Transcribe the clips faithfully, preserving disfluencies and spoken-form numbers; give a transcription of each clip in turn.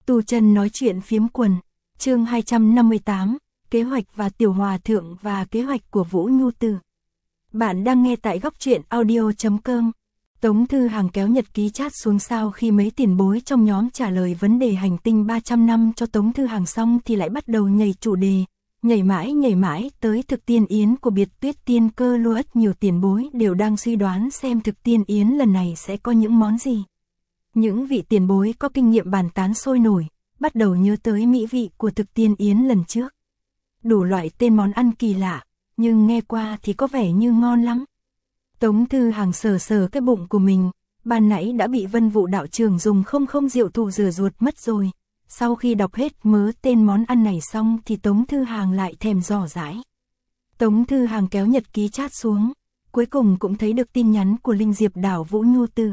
Tu chân nói chuyện phiếm quần, chương hai trăm năm mươi tám, kế hoạch và tiểu hòa thượng và kế hoạch của Vũ Nhu Tử. Bạn đang nghe tại góc truyện audio chấm com. Tống Thư Hàng kéo nhật ký chat xuống sau khi mấy tiền bối trong nhóm trả lời vấn đề hành tinh ba trăm năm cho Tống Thư Hàng xong thì lại bắt đầu nhảy chủ đề, nhảy mãi nhảy mãi tới thực tiên yến của Biệt Tuyết Tiên Cơ Lô Ất. Nhiều tiền bối đều đang suy đoán xem thực tiên yến lần này sẽ có những món gì. Những vị tiền bối có kinh nghiệm bàn tán sôi nổi, bắt đầu nhớ tới mỹ vị của thực tiên yến lần trước. Đủ loại tên món ăn kỳ lạ, nhưng nghe qua thì có vẻ như ngon lắm. Tống Thư Hàng sờ sờ cái bụng của mình, ban nãy đã bị Vân Vũ đạo trưởng dùng không không rượu thù rửa ruột mất rồi. Sau khi đọc hết mớ tên món ăn này xong thì Tống Thư Hàng lại thèm dò dãi. Tống Thư Hàng kéo nhật ký chat xuống, cuối cùng cũng thấy được tin nhắn của Linh Diệp Đảo Vũ Nhu Tử.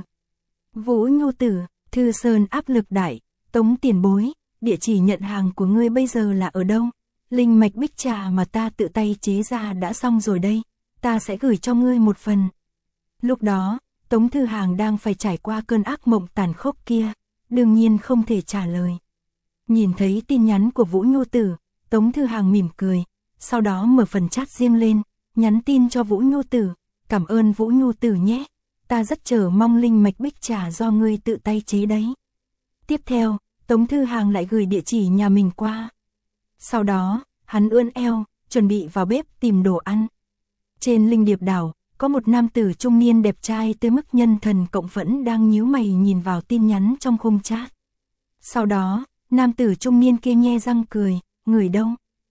Vũ Nhu Tử, Thư Sơn áp lực đại, Tống tiền bối, địa chỉ nhận hàng của ngươi bây giờ là ở đâu? Linh mạch bích trà mà ta tự tay chế ra đã xong rồi đây, ta sẽ gửi cho ngươi một phần. Lúc đó, Tống Thư Hàng đang phải trải qua cơn ác mộng tàn khốc kia, đương nhiên không thể trả lời. Nhìn thấy tin nhắn của Vũ Nhu Tử, Tống Thư Hàng mỉm cười, sau đó mở phần chat riêng lên, nhắn tin cho Vũ Nhu Tử, cảm ơn Vũ Nhu Tử nhé, ta rất chờ mong linh mạch bích trà do ngươi tự tay chế đấy. Tiếp theo, Tống Thư Hàng lại gửi địa chỉ nhà mình qua. Sau đó, hắn ưỡn eo, chuẩn bị vào bếp tìm đồ ăn. Trên Linh Điệp Đảo, có một nam tử trung niên đẹp trai tới mức nhân thần cộng phẫn đang nhíu mày nhìn vào tin nhắn trong khung chat. Sau đó, nam tử trung niên kia nhe răng cười, người đâu?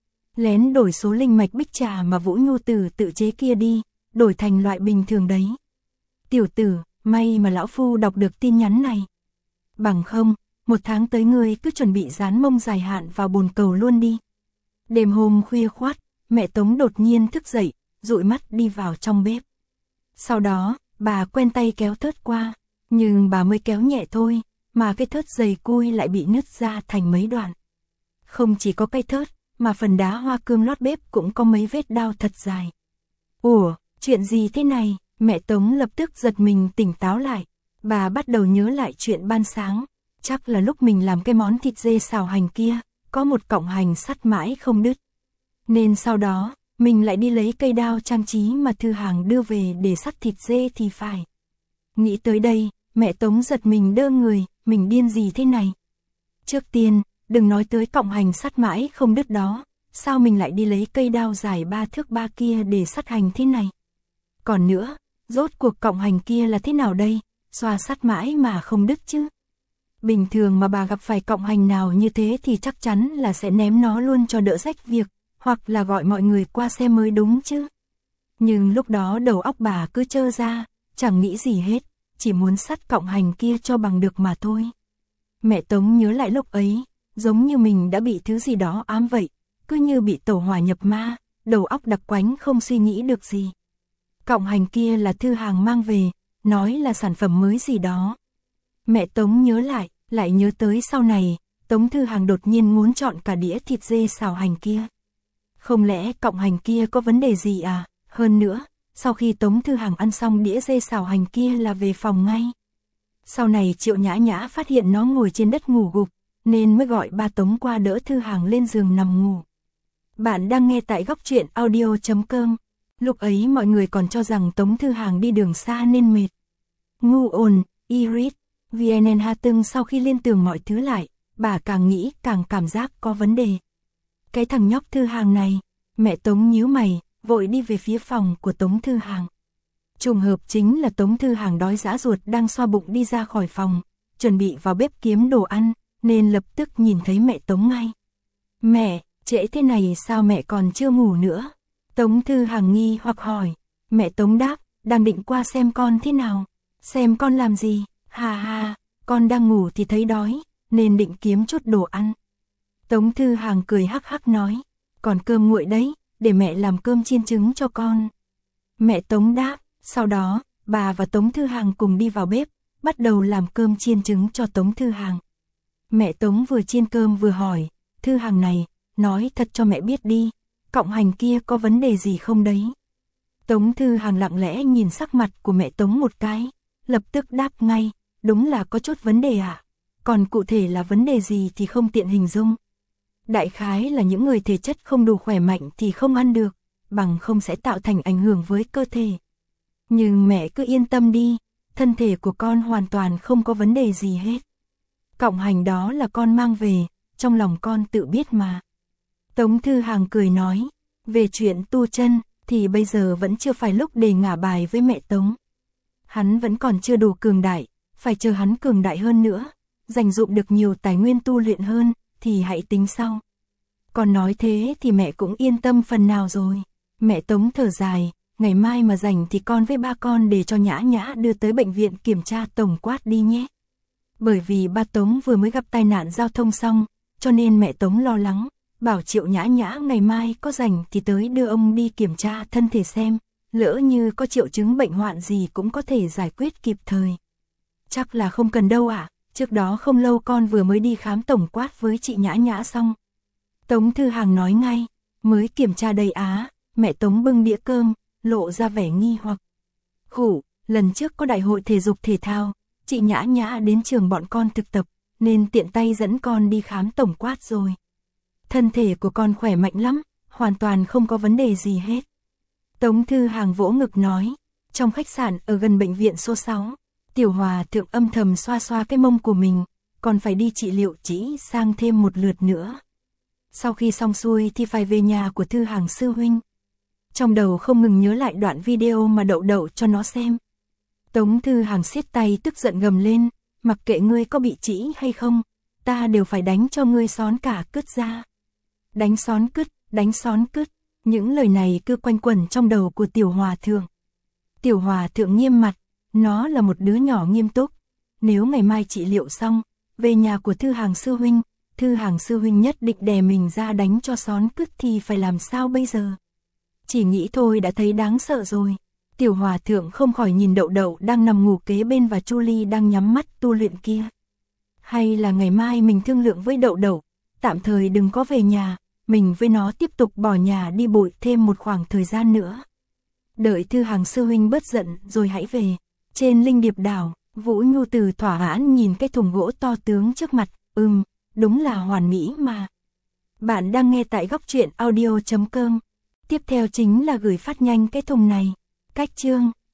Lén đổi số linh mạch bích trà mà Vũ Nhu Tử tự chế kia đi, đổi thành loại bình thường đấy. Tiểu tử, may mà lão phu đọc được tin nhắn này. Bằng không, một tháng tới ngươi cứ chuẩn bị dán mông dài hạn vào bồn cầu luôn đi. Đêm hôm khuya khoắt, mẹ Tống đột nhiên thức dậy, dụi mắt đi vào trong bếp. Sau đó, bà quen tay kéo thớt qua, nhưng bà mới kéo nhẹ thôi, mà cái thớt dày cui lại bị nứt ra thành mấy đoạn. Không chỉ có cây thớt, mà phần đá hoa cương lót bếp cũng có mấy vết đao thật dài. Ủa, chuyện gì thế này? Mẹ Tống lập tức giật mình tỉnh táo lại. Bà bắt đầu nhớ lại chuyện ban sáng. Chắc là lúc mình làm cái món thịt dê xào hành kia, có một cọng hành sắt mãi không đứt. Nên sau đó, mình lại đi lấy cây đao trang trí mà Thư Hàng đưa về để sắt thịt dê thì phải. Nghĩ tới đây, mẹ Tống giật mình đơ người, mình điên gì thế này? Trước tiên, đừng nói tới cọng hành sắt mãi không đứt đó, sao mình lại đi lấy cây đao dài ba thước ba kia để sắt hành thế này? Còn nữa, rốt cuộc cọng hành kia là thế nào đây? Xoa sắt mãi mà không đứt chứ? Bình thường mà bà gặp phải cọng hành nào như thế thì chắc chắn là sẽ ném nó luôn cho đỡ rách việc, hoặc là gọi mọi người qua xem mới đúng chứ. Nhưng lúc đó đầu óc bà cứ trơ ra, chẳng nghĩ gì hết, chỉ muốn sắt cọng hành kia cho bằng được mà thôi. Mẹ Tống nhớ lại lúc ấy, giống như mình đã bị thứ gì đó ám vậy, cứ như bị tẩu hỏa nhập ma, đầu óc đặc quánh không suy nghĩ được gì. Cọng hành kia là Thư Hàng mang về, nói là sản phẩm mới gì đó. Mẹ Tống nhớ lại, lại nhớ tới sau này, Tống Thư Hàng đột nhiên muốn chọn cả đĩa thịt dê xào hành kia. Không lẽ cọng hành kia có vấn đề gì à? Hơn nữa, sau khi Tống Thư Hàng ăn xong đĩa dê xào hành kia là về phòng ngay. Sau này Triệu Nhã Nhã phát hiện nó ngồi trên đất ngủ gục, nên mới gọi ba Tống qua đỡ Thư Hàng lên giường nằm ngủ. Bạn đang nghe tại góc truyện audio chấm com. Lúc ấy mọi người còn cho rằng Tống Thư Hàng đi đường xa nên mệt. Ngu ồn, Iris, vê en en Hatưng sau khi liên tưởng mọi thứ lại, bà càng nghĩ càng cảm giác có vấn đề. Cái thằng nhóc Thư Hàng này, mẹ Tống nhíu mày, vội đi về phía phòng của Tống Thư Hàng. Trùng hợp chính là Tống Thư Hàng đói dã ruột đang xoa bụng đi ra khỏi phòng, chuẩn bị vào bếp kiếm đồ ăn, nên lập tức nhìn thấy mẹ Tống ngay. Mẹ, trễ thế này sao mẹ còn chưa ngủ nữa? Tống Thư Hàng nghi hoặc hỏi. Mẹ Tống đáp, đang định qua xem con thế nào. Xem con làm gì? Hà hà, con đang ngủ thì thấy đói, nên định kiếm chút đồ ăn. Tống Thư Hàng cười hắc hắc nói, còn cơm nguội đấy, để mẹ làm cơm chiên trứng cho con. Mẹ Tống đáp, sau đó, bà và Tống Thư Hàng cùng đi vào bếp, bắt đầu làm cơm chiên trứng cho Tống Thư Hàng. Mẹ Tống vừa chiên cơm vừa hỏi, Thư Hàng này, nói thật cho mẹ biết đi, cọng hành kia có vấn đề gì không đấy? Tống Thư Hàng lặng lẽ nhìn sắc mặt của mẹ Tống một cái, lập tức đáp ngay, đúng là có chút vấn đề ạ. À? còn cụ thể là vấn đề gì thì không tiện hình dung. Đại khái là những người thể chất không đủ khỏe mạnh thì không ăn được, bằng không sẽ tạo thành ảnh hưởng với cơ thể. Nhưng mẹ cứ yên tâm đi, thân thể của con hoàn toàn không có vấn đề gì hết. Cọng hành đó là con mang về, trong lòng con tự biết mà. Tống Thư Hàng cười nói, về chuyện tu chân thì bây giờ vẫn chưa phải lúc để ngả bài với mẹ Tống. Hắn vẫn còn chưa đủ cường đại, phải chờ hắn cường đại hơn nữa, dành dụm được nhiều tài nguyên tu luyện hơn, thì hãy tính sau. Còn nói thế thì mẹ cũng yên tâm phần nào rồi. Mẹ Tống thở dài, ngày mai mà rảnh thì con với ba con để cho Nhã Nhã đưa tới bệnh viện kiểm tra tổng quát đi nhé. Bởi vì ba Tống vừa mới gặp tai nạn giao thông xong, cho nên mẹ Tống lo lắng, bảo Triệu Nhã Nhã ngày mai có rảnh thì tới đưa ông đi kiểm tra thân thể xem, lỡ như có triệu chứng bệnh hoạn gì cũng có thể giải quyết kịp thời. Chắc là không cần đâu ạ, à, trước đó không lâu con vừa mới đi khám tổng quát với chị Nhã Nhã xong. Tống Thư Hàng nói ngay, mới kiểm tra đây á, mẹ Tống bưng đĩa cơm, lộ ra vẻ nghi hoặc. Khủ, lần trước có đại hội thể dục thể thao, chị Nhã Nhã đến trường bọn con thực tập, nên tiện tay dẫn con đi khám tổng quát rồi. Thân thể của con khỏe mạnh lắm, hoàn toàn không có vấn đề gì hết. Tống Thư Hàng vỗ ngực nói, trong khách sạn ở gần bệnh viện số sáu, Tiểu Hòa Thượng âm thầm xoa xoa cái mông của mình, còn phải đi trị liệu chỉ sang thêm một lượt nữa. Sau khi xong xuôi thì phải về nhà của Thư Hàng sư huynh. Trong đầu không ngừng nhớ lại đoạn video mà Đậu Đậu cho nó xem. Tống Thư Hàng siết tay tức giận gầm lên, mặc kệ ngươi có bị trĩ hay không, ta đều phải đánh cho ngươi xón cả cứt ra. Đánh xón cứt, đánh xón cứt, những lời này cứ quanh quẩn trong đầu của Tiểu Hòa Thượng. Tiểu Hòa Thượng nghiêm mặt, nó là một đứa nhỏ nghiêm túc. Nếu ngày mai trị liệu xong, về nhà của Thư Hàng sư huynh, Thư Hàng sư huynh nhất định đè mình ra đánh cho xón cứt thì phải làm sao bây giờ? Chỉ nghĩ thôi đã thấy đáng sợ rồi. Tiểu Hòa Thượng không khỏi nhìn Đậu Đậu đang nằm ngủ kế bên và Chu Ly đang nhắm mắt tu luyện kia. Hay là ngày mai mình thương lượng với Đậu Đậu, tạm thời đừng có về nhà, mình với nó tiếp tục bỏ nhà đi bụi thêm một khoảng thời gian nữa. Đợi Thư Hàng sư huynh bớt giận rồi hãy về. Trên Linh Điệp đảo, Vũ Nhu Từ thỏa mãn nhìn cái thùng gỗ to tướng trước mặt, ừm, đúng là hoàn mỹ mà. Bạn đang nghe tại góc truyện audio chấm com. Tiếp theo chính là gửi phát nhanh cái thùng này. Cách chương